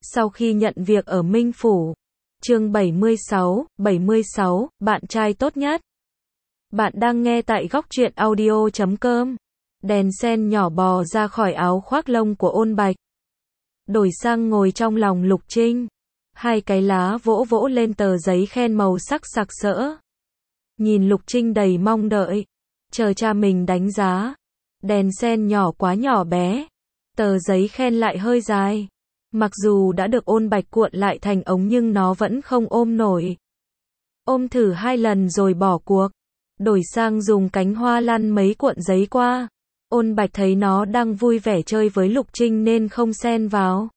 Sau khi nhận việc ở Minh Phủ. Chương 76, bạn trai tốt nhất. Bạn đang nghe tại góc truyện audio.com. Đèn sen nhỏ bò ra khỏi áo khoác lông của Ôn Bạch. Đổi sang ngồi trong lòng Lục Trinh. Hai cái lá vỗ vỗ lên tờ giấy khen màu sắc sặc sỡ. Nhìn Lục Trinh đầy mong đợi. Chờ cha mình đánh giá. Đèn sen nhỏ quá nhỏ bé. Tờ giấy khen lại hơi dài. Mặc dù đã được Ôn Bạch cuộn lại thành ống nhưng nó vẫn không ôm nổi. Ôm thử 2 lần rồi bỏ cuộc. Đổi sang dùng cánh hoa lăn mấy cuộn giấy qua. Ôn Bạch thấy nó đang vui vẻ chơi với Lục Trinh nên không xen vào.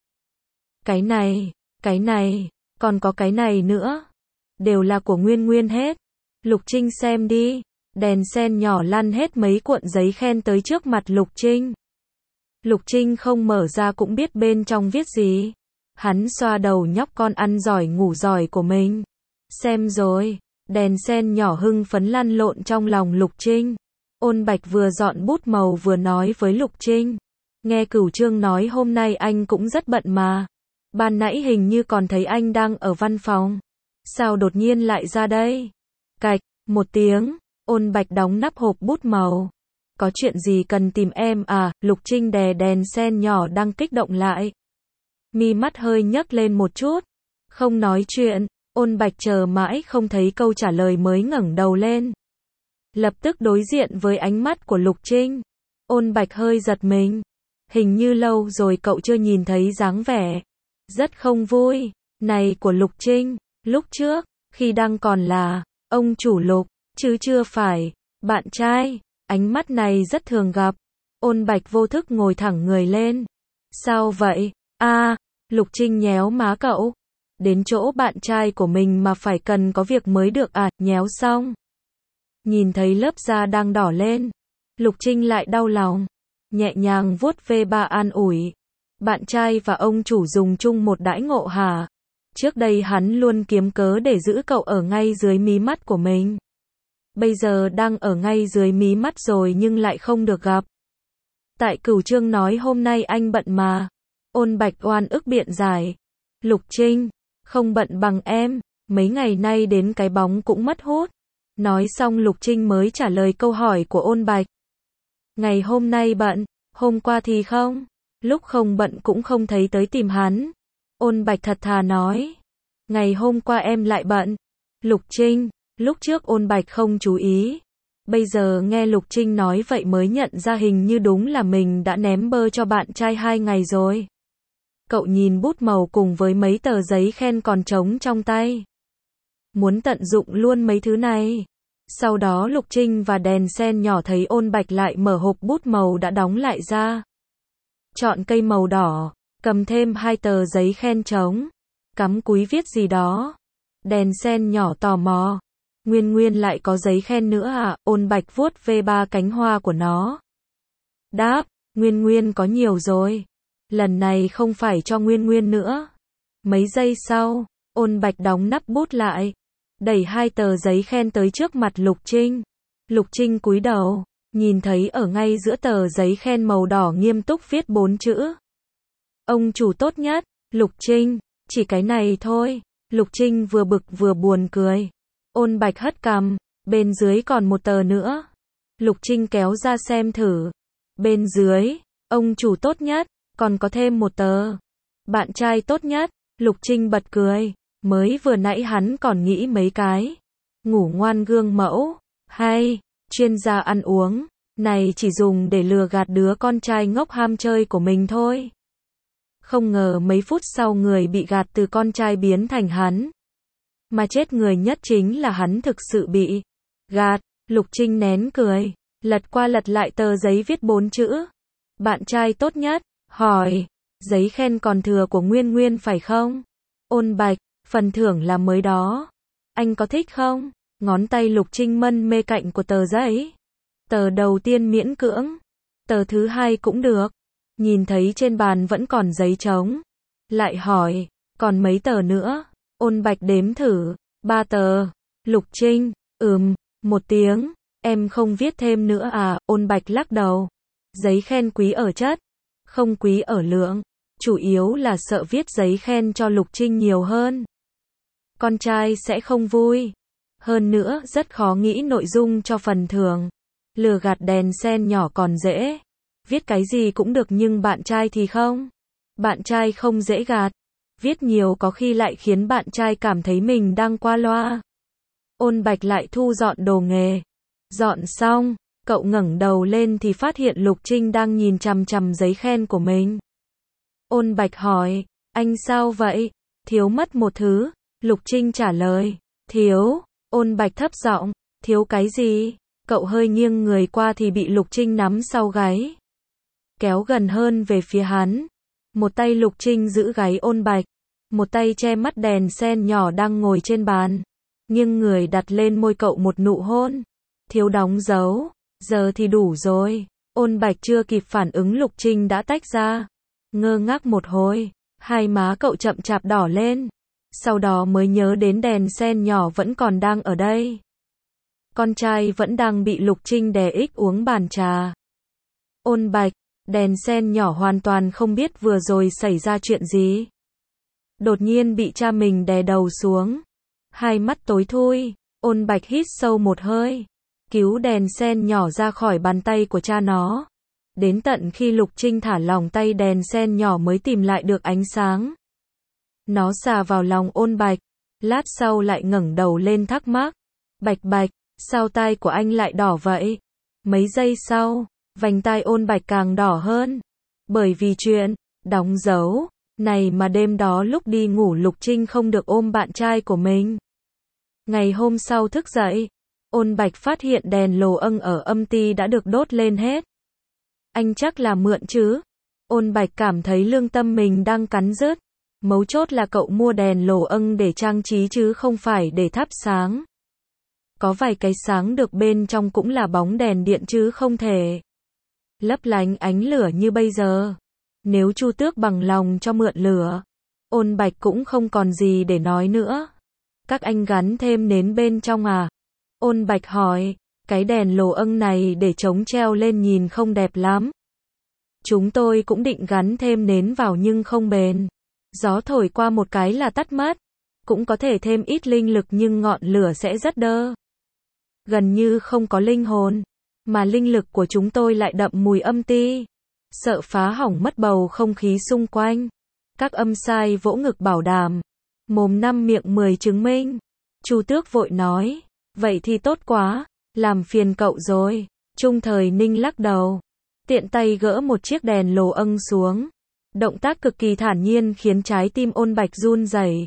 Cái này, còn có cái này nữa. Đều là của Nguyên Nguyên hết. Lục Trinh xem đi. Đèn sen nhỏ lăn hết mấy cuộn giấy khen tới trước mặt Lục Trinh. Lục Trinh không mở ra cũng biết bên trong viết gì. Hắn xoa đầu nhóc con ăn giỏi ngủ giỏi của mình. Xem rồi. Đèn sen nhỏ hưng phấn lăn lộn trong lòng Lục Trinh. Ôn Bạch vừa dọn bút màu vừa nói với Lục Trinh. Nghe Cửu Trương nói hôm nay anh cũng rất bận mà. Ban nãy hình như còn thấy anh đang ở văn phòng. Sao đột nhiên lại ra đây? Cạch, một tiếng. Ôn Bạch đóng nắp hộp bút màu. Có chuyện gì cần tìm em à? Lục Trinh đè đèn sen nhỏ đang kích động lại. Mi mắt hơi nhấc lên một chút. Không nói chuyện. Ôn Bạch chờ mãi không thấy câu trả lời mới ngẩng đầu lên. Lập tức đối diện với ánh mắt của Lục Trinh. Ôn Bạch hơi giật mình. Hình như lâu rồi cậu chưa nhìn thấy dáng vẻ rất không vui này của Lục Trinh. Lúc trước, khi đang còn là ông chủ Lục, chứ chưa phải bạn trai. Ánh mắt này rất thường gặp. Ôn Bạch vô thức ngồi thẳng người lên. Sao vậy? Lục Trinh nhéo má cậu. Đến chỗ bạn trai của mình mà phải cần có việc mới được à? Nhéo xong. Nhìn thấy lớp da đang đỏ lên. Lục Trinh lại đau lòng. Nhẹ nhàng vuốt ve ba an ủi. Bạn trai và ông chủ dùng chung một đãi ngộ hả? Trước đây hắn luôn kiếm cớ để giữ cậu ở ngay dưới mí mắt của mình. Bây giờ đang ở ngay dưới mí mắt rồi nhưng lại không được gặp. Tại Cửu Trương nói hôm nay anh bận mà. Ôn Bạch oan ức biện giải. Lục Trinh, không bận bằng em, mấy ngày nay đến cái bóng cũng mất hút. Nói xong Lục Trinh mới trả lời câu hỏi của Ôn Bạch. Ngày hôm nay bận, hôm qua thì không. Lúc không bận cũng không thấy tới tìm hắn. Ôn Bạch thật thà nói. Ngày hôm qua em lại bận. Lục Trinh, lúc trước Ôn Bạch không chú ý. Bây giờ nghe Lục Trinh nói vậy mới nhận ra hình như đúng là mình đã ném bơ cho bạn trai 2 ngày rồi. Cậu nhìn bút màu cùng với mấy tờ giấy khen còn trống trong tay. Muốn tận dụng luôn mấy thứ này. Sau đó Lục Trinh và đèn sen nhỏ thấy Ôn Bạch lại mở hộp bút màu đã đóng lại ra. Chọn cây màu đỏ, cầm thêm 2 tờ giấy khen trống. Cắm cúi viết gì đó. Đèn sen nhỏ tò mò. Nguyên Nguyên lại có giấy khen nữa à? Ôn Bạch vuốt ve 3 cánh hoa của nó. Đáp, Nguyên Nguyên có nhiều rồi. Lần này không phải cho Nguyên Nguyên nữa. Mấy giây sau, Ôn Bạch đóng nắp bút lại. Đẩy 2 tờ giấy khen tới trước mặt Lục Trinh. Lục Trinh cúi đầu, nhìn thấy ở ngay giữa tờ giấy khen màu đỏ nghiêm túc viết 4 chữ. Ông chủ tốt nhất, Lục Trinh, chỉ cái này thôi. Lục Trinh vừa bực vừa buồn cười. Ôn Bạch hất cằm, bên dưới còn một tờ nữa. Lục Trinh kéo ra xem thử. Bên dưới, ông chủ tốt nhất, còn có thêm một tờ. Bạn trai tốt nhất, Lục Trinh bật cười. Mới vừa nãy hắn còn nghĩ mấy cái. Ngủ ngoan gương mẫu, hay, chuyên gia ăn uống, này chỉ dùng để lừa gạt đứa con trai ngốc ham chơi của mình thôi. Không ngờ mấy phút sau người bị gạt từ con trai biến thành hắn. Mà chết người nhất chính là hắn thực sự bị gạt. Lục Trinh nén cười, lật qua lật lại tờ giấy viết 4 chữ. Bạn trai tốt nhất, hỏi, giấy khen còn thừa của Nguyên Nguyên phải không? Ôn Bạch, phần thưởng là mới đó. Anh có thích không? Ngón tay Lục Trinh mân mê cạnh của tờ giấy. Tờ đầu tiên miễn cưỡng. Tờ thứ 2 cũng được. Nhìn thấy trên bàn vẫn còn giấy trống. Lại hỏi, còn mấy tờ nữa? Ôn Bạch đếm thử, 3 tờ. Lục Trinh, một tiếng. Em không viết thêm nữa à? Ôn Bạch lắc đầu. Giấy khen quý ở chất, không quý ở lượng. chủ yếu là sợ viết giấy khen cho Lục Trinh nhiều hơn. Con trai sẽ không vui. Hơn nữa, rất khó nghĩ nội dung cho phần thưởng. Lừa gạt đèn sen nhỏ còn dễ. Viết cái gì cũng được nhưng bạn trai thì không. Bạn trai không dễ gạt. Viết nhiều có khi lại khiến bạn trai cảm thấy mình đang qua loa. Ôn Bạch lại thu dọn đồ nghề. Dọn xong, cậu ngẩng đầu lên thì phát hiện Lục Trinh đang nhìn chằm chằm giấy khen của mình. Ôn Bạch hỏi, anh sao vậy? Thiếu mất một thứ. Lục Trinh trả lời, thiếu. Ôn Bạch thấp giọng, thiếu cái gì? Cậu hơi nghiêng người qua thì bị Lục Trinh nắm sau gáy. Kéo gần hơn về phía hắn. Một tay Lục Trinh giữ gáy Ôn Bạch. Một tay che mắt đèn sen nhỏ đang ngồi trên bàn. Nhưng người đặt lên môi cậu một nụ hôn. Thiếu đóng dấu. Giờ thì đủ rồi. Ôn Bạch chưa kịp phản ứng Lục Trinh đã tách ra. Ngơ ngác một hồi. Hai má cậu chậm chạp đỏ lên. Sau đó mới nhớ đến đèn sen nhỏ vẫn còn đang ở đây. Con trai vẫn đang bị Lục Trinh đè ích uống bàn trà. Ôn Bạch, đèn sen nhỏ hoàn toàn không biết vừa rồi xảy ra chuyện gì. Đột nhiên bị cha mình đè đầu xuống. Hai mắt tối thui, Ôn Bạch hít sâu một hơi. Cứu đèn sen nhỏ ra khỏi bàn tay của cha nó. Đến tận khi Lục Trinh thả lỏng tay đèn sen nhỏ mới tìm lại được ánh sáng. Nó xà vào lòng Ôn Bạch. Lát sau lại ngẩng đầu lên thắc mắc. Bạch Bạch, sao tai của anh lại đỏ vậy? Mấy giây sau, vành tai Ôn Bạch càng đỏ hơn. Bởi vì chuyện đóng dấu này mà đêm đó lúc đi ngủ Lục Trinh không được ôm bạn trai của mình. Ngày hôm sau thức dậy, Ôn Bạch phát hiện đèn lồ ân ở âm ty đã được đốt lên hết. Anh chắc là mượn chứ? Ôn Bạch cảm thấy lương tâm mình đang cắn rứt. Mấu chốt là cậu mua đèn lồ ân để trang trí chứ không phải để thắp sáng. Có vài cái sáng được bên trong cũng là bóng đèn điện chứ không thể lấp lánh ánh lửa như bây giờ. Nếu Chu Tước bằng lòng cho mượn lửa, Ôn Bạch cũng không còn gì để nói nữa. Các anh gắn thêm nến bên trong à? Ôn Bạch hỏi, cái đèn lồ ân này để chống treo lên nhìn không đẹp lắm. Chúng tôi cũng định gắn thêm nến vào nhưng không bền. Gió thổi qua một cái là tắt mất. Cũng có thể thêm ít linh lực nhưng ngọn lửa sẽ rất đơ. Gần như không có linh hồn. Mà linh lực của chúng tôi lại đậm mùi âm ti. Sợ phá hỏng mất bầu không khí xung quanh. Các âm sai vỗ ngực bảo đảm. Mồm 5 miệng 10 chứng minh. Chu Tước vội nói. Vậy thì tốt quá. Làm phiền cậu rồi. Trung Thời Ninh lắc đầu. Tiện tay gỡ một chiếc đèn lồ ân xuống. Động tác cực kỳ thản nhiên khiến trái tim Ôn Bạch run rẩy.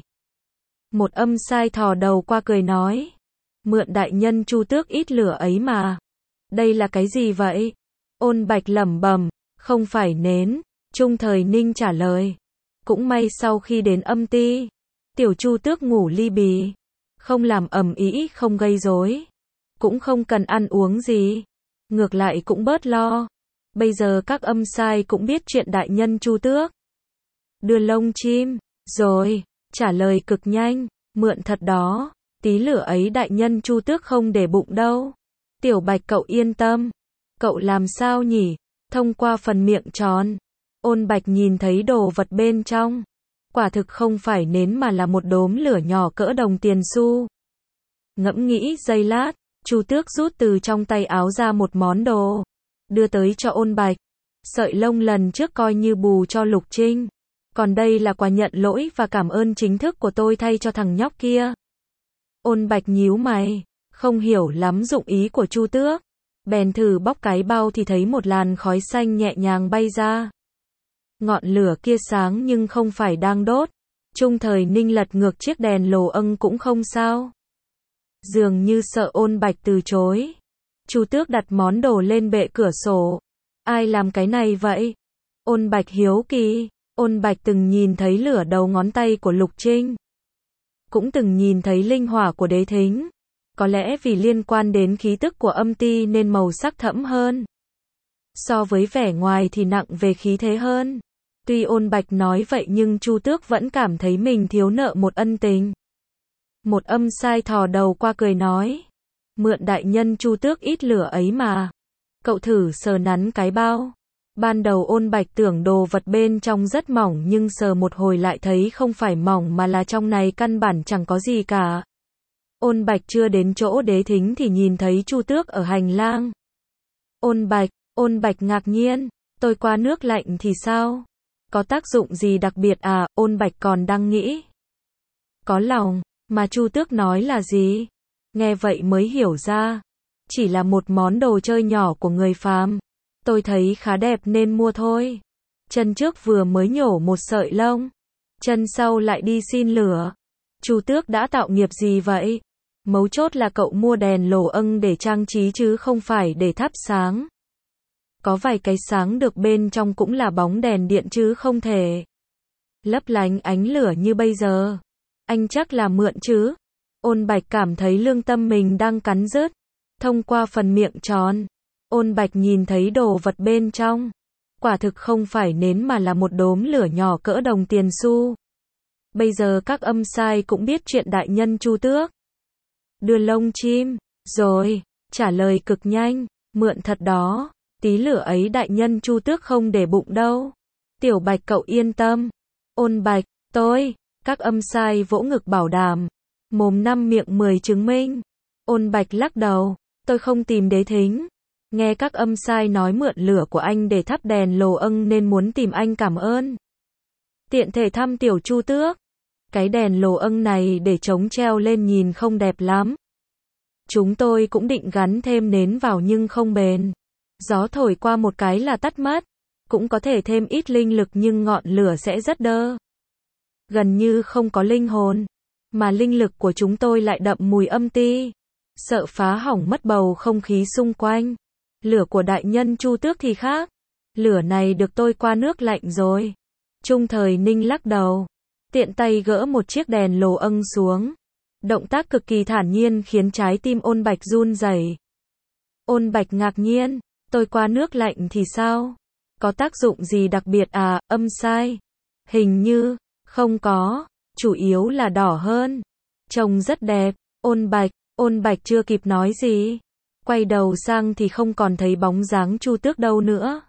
Một âm sai thò đầu qua cười nói. Mượn đại nhân Chu Tước ít lửa ấy mà. Đây là cái gì vậy? Ôn Bạch lẩm bẩm. Không phải nến. Trung Thời Ninh trả lời. Cũng may sau khi đến âm ty, tiểu Chu Tước ngủ ly bì. Không làm ầm ĩ, không gây rối. Cũng không cần ăn uống gì. Ngược lại cũng bớt lo. Bây giờ các âm sai cũng biết chuyện đại nhân Chu Tước. Đưa lông chim. Rồi. Trả lời cực nhanh. Mượn thật đó. Tí lửa ấy đại nhân Chu Tước không để bụng đâu. Tiểu Bạch cậu yên tâm. Cậu làm sao nhỉ? Thông qua phần miệng tròn, Ôn Bạch nhìn thấy đồ vật bên trong. Quả thực không phải nến mà là một đốm lửa nhỏ cỡ đồng tiền xu. Ngẫm nghĩ giây lát, Chu Tước rút từ trong tay áo ra một món đồ. Đưa tới cho Ôn Bạch. Sợi lông lần trước coi như bù cho Lục Trinh. Còn đây là quà nhận lỗi và cảm ơn chính thức của tôi thay cho thằng nhóc kia. Ôn Bạch nhíu mày. Không hiểu lắm dụng ý của Chu Tước. Bèn thử bóc cái bao thì thấy một làn khói xanh nhẹ nhàng bay ra. Ngọn lửa kia sáng nhưng không phải đang đốt. Trung Thời Ninh lật ngược chiếc đèn lồ ân cũng không sao. Dường như sợ Ôn Bạch từ chối. Chu Tước đặt món đồ lên bệ cửa sổ. Ai làm cái này vậy? Ôn Bạch hiếu kỳ. Ôn Bạch từng nhìn thấy lửa đầu ngón tay của Lục Trinh. Cũng từng nhìn thấy linh hỏa của Đế Thính. Có lẽ vì liên quan đến khí tức của âm ty nên màu sắc thẫm hơn. So với vẻ ngoài thì nặng về khí thế hơn. Tuy Ôn Bạch nói vậy nhưng Chu Tước vẫn cảm thấy mình thiếu nợ một ân tình. Một âm sai thò đầu qua cười nói. Mượn đại nhân Chu Tước ít lửa ấy mà. Cậu thử sờ nắn cái bao. Ban đầu Ôn Bạch tưởng đồ vật bên trong rất mỏng nhưng sờ một hồi lại thấy không phải mỏng mà là trong này căn bản chẳng có gì cả. Ôn Bạch chưa đến chỗ Đế Thính thì nhìn thấy Chu Tước ở hành lang. Ôn Bạch ngạc nhiên, tôi qua nước lạnh thì sao? Có tác dụng gì đặc biệt à? Ôn Bạch còn đang nghĩ. Có lòng, mà Chu Tước nói là gì? Nghe vậy mới hiểu ra. Chỉ là một món đồ chơi nhỏ của người phàm. Tôi thấy khá đẹp nên mua thôi. Chân trước vừa mới nhổ một sợi lông. Chân sau lại đi xin lửa. Chu Tước đã tạo nghiệp gì vậy? Mấu chốt là cậu mua đèn lồ âng để trang trí chứ không phải để thắp sáng. Có vài cái sáng được bên trong cũng là bóng đèn điện chứ không thể lấp lánh ánh lửa như bây giờ. Anh chắc là mượn chứ? Ôn Bạch cảm thấy lương tâm mình đang cắn rứt. Thông qua phần miệng tròn, Ôn Bạch nhìn thấy đồ vật bên trong. Quả thực không phải nến mà là một đốm lửa nhỏ cỡ đồng tiền xu. Bây giờ các âm sai cũng biết chuyện đại nhân Chu Tước. Đưa lông chim, rồi, trả lời cực nhanh, mượn thật đó, tí lửa ấy đại nhân Chu Tước không để bụng đâu. Tiểu Bạch cậu yên tâm. Ôn Bạch, các âm sai vỗ ngực bảo đảm. Mồm 5 miệng 10 chứng minh. Ôn Bạch lắc đầu, tôi không tìm Đế Thính. Nghe các âm sai nói mượn lửa của anh để thắp đèn lồ âng nên muốn tìm anh cảm ơn. Tiện thể thăm tiểu Chu Tước. Cái đèn lồ âng này để chống treo lên nhìn không đẹp lắm. Chúng tôi cũng định gắn thêm nến vào nhưng không bền. Gió thổi qua một cái là tắt mất. Cũng có thể thêm ít linh lực nhưng ngọn lửa sẽ rất đơ. Gần như không có linh hồn. Mà linh lực của chúng tôi lại đậm mùi âm ti. Sợ phá hỏng mất bầu không khí xung quanh. Lửa của đại nhân Chu Tước thì khác. Lửa này được tôi qua nước lạnh rồi. Trung Thời Ninh lắc đầu. Tiện tay gỡ một chiếc đèn lồ âng xuống. Động tác cực kỳ thản nhiên khiến trái tim Ôn Bạch run rẩy. Ôn Bạch ngạc nhiên, tôi qua nước lạnh thì sao? Có tác dụng gì đặc biệt à? Âm sai. Hình như, không có, chủ yếu là đỏ hơn. Trông rất đẹp. Ôn Bạch chưa kịp nói gì. Quay đầu sang thì không còn thấy bóng dáng Chu Tước đâu nữa.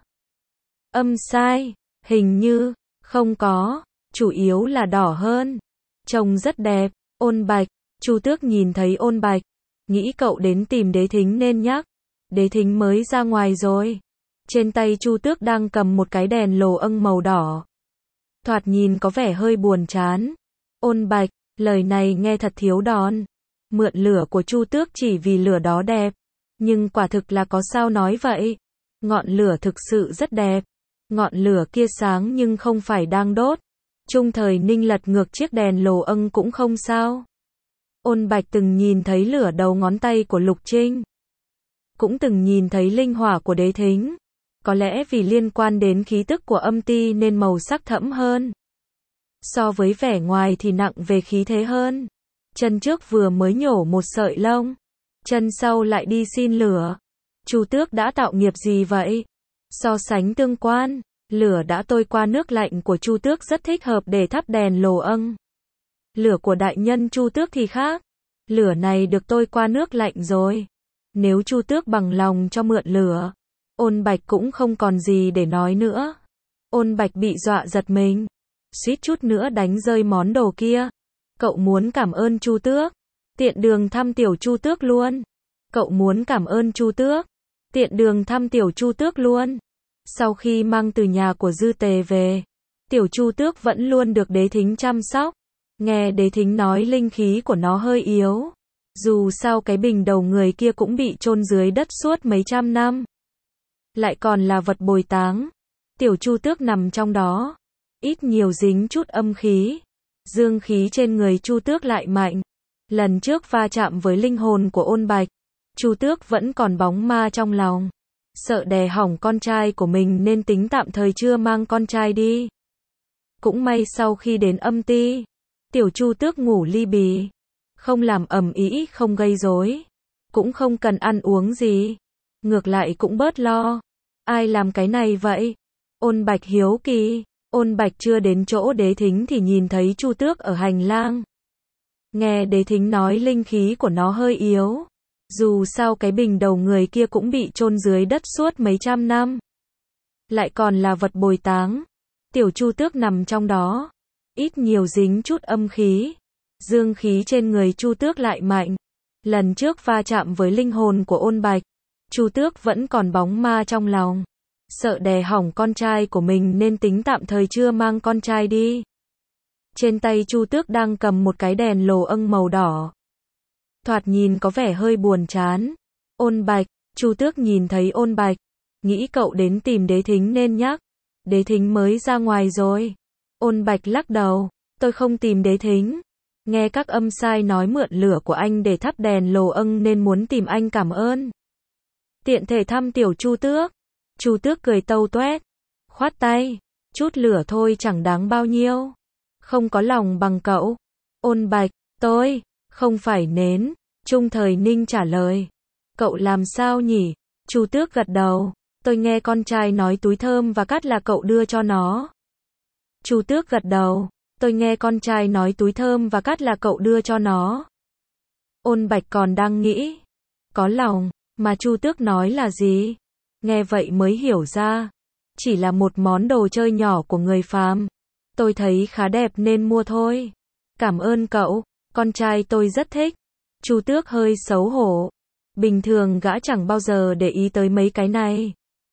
Âm sai. Hình như, không có, chủ yếu là đỏ hơn. Trông rất đẹp. Ôn Bạch. Chu Tước nhìn thấy Ôn Bạch. Nghĩ cậu đến tìm Đế Thính nên nhắc. Đế Thính mới ra ngoài rồi. Trên tay Chu Tước đang cầm một cái đèn lồ âng màu đỏ. Thoạt nhìn có vẻ hơi buồn chán. Ôn Bạch, lời này nghe thật thiếu đòn. Mượn lửa của Chu Tước chỉ vì lửa đó đẹp. Nhưng quả thực là có sao nói vậy. Ngọn lửa thực sự rất đẹp. Ngọn lửa kia sáng nhưng không phải đang đốt. Trung Thời Ninh lật ngược chiếc đèn lồ âng cũng không sao. Ôn Bạch từng nhìn thấy lửa đầu ngón tay của Lục Trinh. Cũng từng nhìn thấy linh hỏa của Đế Thính. Có lẽ vì liên quan đến khí tức của âm ti nên màu sắc thẫm hơn. So với vẻ ngoài thì nặng về khí thế hơn. Chân trước vừa mới nhổ một sợi lông. Chân sau lại đi xin lửa. Chu Tước đã tạo nghiệp gì vậy? So sánh tương quan, lửa đã tôi qua nước lạnh của Chu Tước rất thích hợp để thắp đèn lồ âng. Lửa của đại nhân Chu Tước thì khác. Lửa này được tôi qua nước lạnh rồi. Nếu Chu Tước bằng lòng cho mượn lửa, Ôn Bạch cũng không còn gì để nói nữa. Ôn Bạch bị dọa giật mình. Suýt chút nữa đánh rơi món đồ kia. Cậu muốn cảm ơn Chu Tước. Tiện đường thăm tiểu Chu Tước luôn. Cậu muốn cảm ơn Chu Tước. Tiện đường thăm tiểu Chu Tước luôn. Sau khi mang từ nhà của Dư Tề về, tiểu Chu Tước vẫn luôn được Đế Thính chăm sóc. Nghe Đế Thính nói linh khí của nó hơi yếu. Dù sao cái bình đầu người kia cũng bị chôn dưới đất suốt mấy trăm năm. Lại còn là vật bồi táng. Tiểu Chu Tước nằm trong đó. Ít nhiều dính chút âm khí. Dương khí trên người Chu Tước lại mạnh. Lần trước va chạm với linh hồn của Ôn Bạch, Chu Tước vẫn còn bóng ma trong lòng. Sợ đè hỏng con trai của mình nên tính tạm thời chưa mang con trai đi. Cũng may sau khi đến âm ti, tiểu Chu Tước ngủ ly bì. Không làm ầm ĩ, không gây rối. Cũng không cần ăn uống gì. Ngược lại cũng bớt lo. Ai làm cái này vậy? Ôn Bạch hiếu kỳ. Ôn Bạch chưa đến chỗ Đế Thính thì nhìn thấy Chu Tước ở hành lang. Nghe Đế Thính nói linh khí của nó hơi yếu. Dù sao cái bình đầu người kia cũng bị chôn dưới đất suốt mấy trăm năm. lại còn là vật bồi táng. Tiểu Chu Tước nằm trong đó, ít nhiều dính chút âm khí. Dương khí trên người Chu Tước lại mạnh. Lần trước va chạm với linh hồn của Ôn Bạch, Chu Tước vẫn còn bóng ma trong lòng. Sợ đè hỏng con trai của mình nên tính tạm thời chưa mang con trai đi. Trên tay Chu Tước đang cầm một cái đèn lồ âng màu đỏ. Thoạt nhìn có vẻ hơi buồn chán. Ôn Bạch, Chu Tước nhìn thấy Ôn Bạch, nghĩ cậu đến tìm Đế Thính nên nhắc. Đế Thính mới ra ngoài rồi. Ôn Bạch lắc đầu, tôi không tìm Đế Thính. Nghe các âm sai nói mượn lửa của anh để thắp đèn lồ âng nên muốn tìm anh cảm ơn. Tiện thể thăm tiểu Chu Tước. Chu Tước cười tâu toét, khoát tay, chút lửa thôi chẳng đáng bao nhiêu. Không có lòng bằng cậu. Ôn Bạch, tôi không phải nến. Trung Thời Ninh trả lời. Cậu làm sao nhỉ? Chu Tước gật đầu, tôi nghe con trai nói túi thơm và cát là cậu đưa cho nó. Chu Tước gật đầu, tôi nghe con trai nói túi thơm và cát là cậu đưa cho nó. Ôn Bạch còn đang nghĩ, có lòng, mà Chu Tước nói là gì? Nghe vậy mới hiểu ra, chỉ là một món đồ chơi nhỏ của người phàm. Tôi thấy khá đẹp nên mua thôi. Cảm ơn cậu, con trai tôi rất thích. Chu Tước hơi xấu hổ. Bình thường gã chẳng bao giờ để ý tới mấy cái này.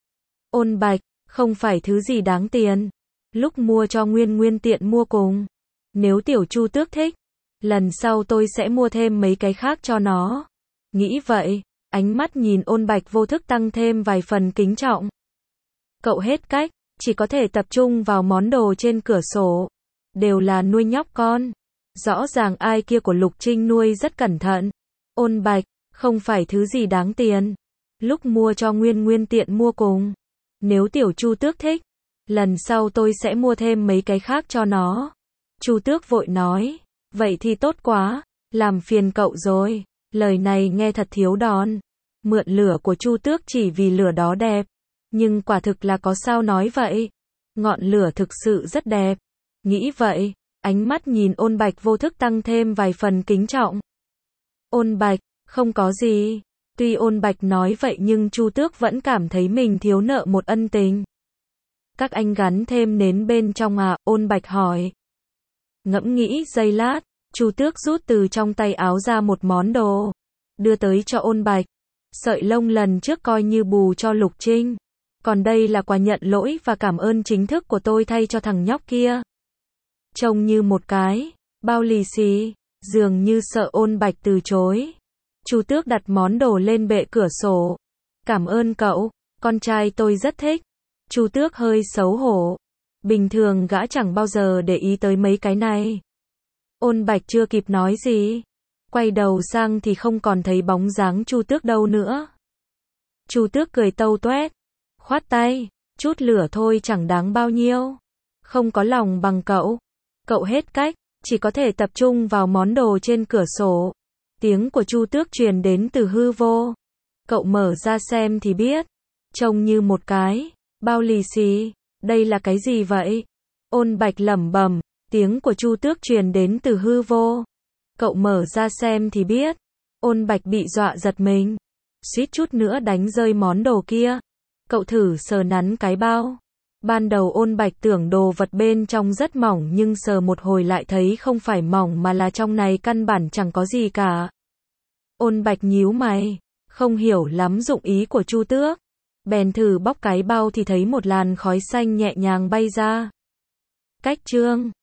Ôn Bạch, không phải thứ gì đáng tiền. Lúc mua cho Nguyên Nguyên tiện mua cùng. Nếu tiểu Chu Tước thích, lần sau tôi sẽ mua thêm mấy cái khác cho nó. Nghĩ vậy, ánh mắt nhìn Ôn Bạch vô thức tăng thêm vài phần kính trọng. Cậu hết cách, chỉ có thể tập trung vào món đồ trên cửa sổ. Đều là nuôi nhóc con. Rõ ràng ai kia của Lục Trinh nuôi rất cẩn thận. Ôn Bạch, không phải thứ gì đáng tiền. Lúc mua cho Nguyên Nguyên tiện mua cùng. Nếu tiểu Chu Tước thích, lần sau tôi sẽ mua thêm mấy cái khác cho nó. Chu Tước vội nói, vậy thì tốt quá, làm phiền cậu rồi. Lời này nghe thật thiếu đòn. Mượn lửa của Chu Tước chỉ vì lửa đó đẹp. Nhưng quả thực là có sao nói vậy. Ngọn lửa thực sự rất đẹp. Nghĩ vậy, ánh mắt nhìn Ôn Bạch vô thức tăng thêm vài phần kính trọng. Ôn Bạch, không có gì. Tuy Ôn Bạch nói vậy nhưng Chu Tước vẫn cảm thấy mình thiếu nợ một ân tình. Các anh gắn thêm nến bên trong à? Ôn Bạch hỏi. Ngẫm nghĩ giây lát, Chu Tước rút từ trong tay áo ra một món đồ, đưa tới cho Ôn Bạch. Sợi lông lần trước coi như bù cho Lục Trinh. Còn đây là quà nhận lỗi và cảm ơn chính thức của tôi thay cho thằng nhóc kia. Trông như một cái bao lì xì, dường như sợ Ôn Bạch từ chối. Chu Tước đặt món đồ lên bệ cửa sổ. Cảm ơn cậu, con trai tôi rất thích. Chu Tước hơi xấu hổ. Bình thường gã chẳng bao giờ để ý tới mấy cái này. Ôn Bạch chưa kịp nói gì, quay đầu sang thì không còn thấy bóng dáng Chu Tước đâu nữa. Chu Tước cười tâu toét, khoát tay, chút lửa thôi chẳng đáng bao nhiêu. Không có lòng bằng cậu. Cậu hết cách, chỉ có thể tập trung vào món đồ trên cửa sổ. Tiếng của Chu Tước truyền đến từ hư vô. Cậu mở ra xem thì biết. Trông như một cái bao lì xì. Đây là cái gì vậy? Ôn Bạch lẩm bẩm. Tiếng của Chu Tước truyền đến từ hư vô. Cậu mở ra xem thì biết. Ôn Bạch bị dọa giật mình. Suýt chút nữa đánh rơi món đồ kia. Cậu thử sờ nắn cái bao. Ban đầu Ôn Bạch tưởng đồ vật bên trong rất mỏng nhưng sờ một hồi lại thấy không phải mỏng mà là trong này căn bản chẳng có gì cả. Ôn Bạch nhíu mày, không hiểu lắm dụng ý của Chu Tước. Bèn thử bóc cái bao thì thấy một làn khói xanh nhẹ nhàng bay ra. Cách chương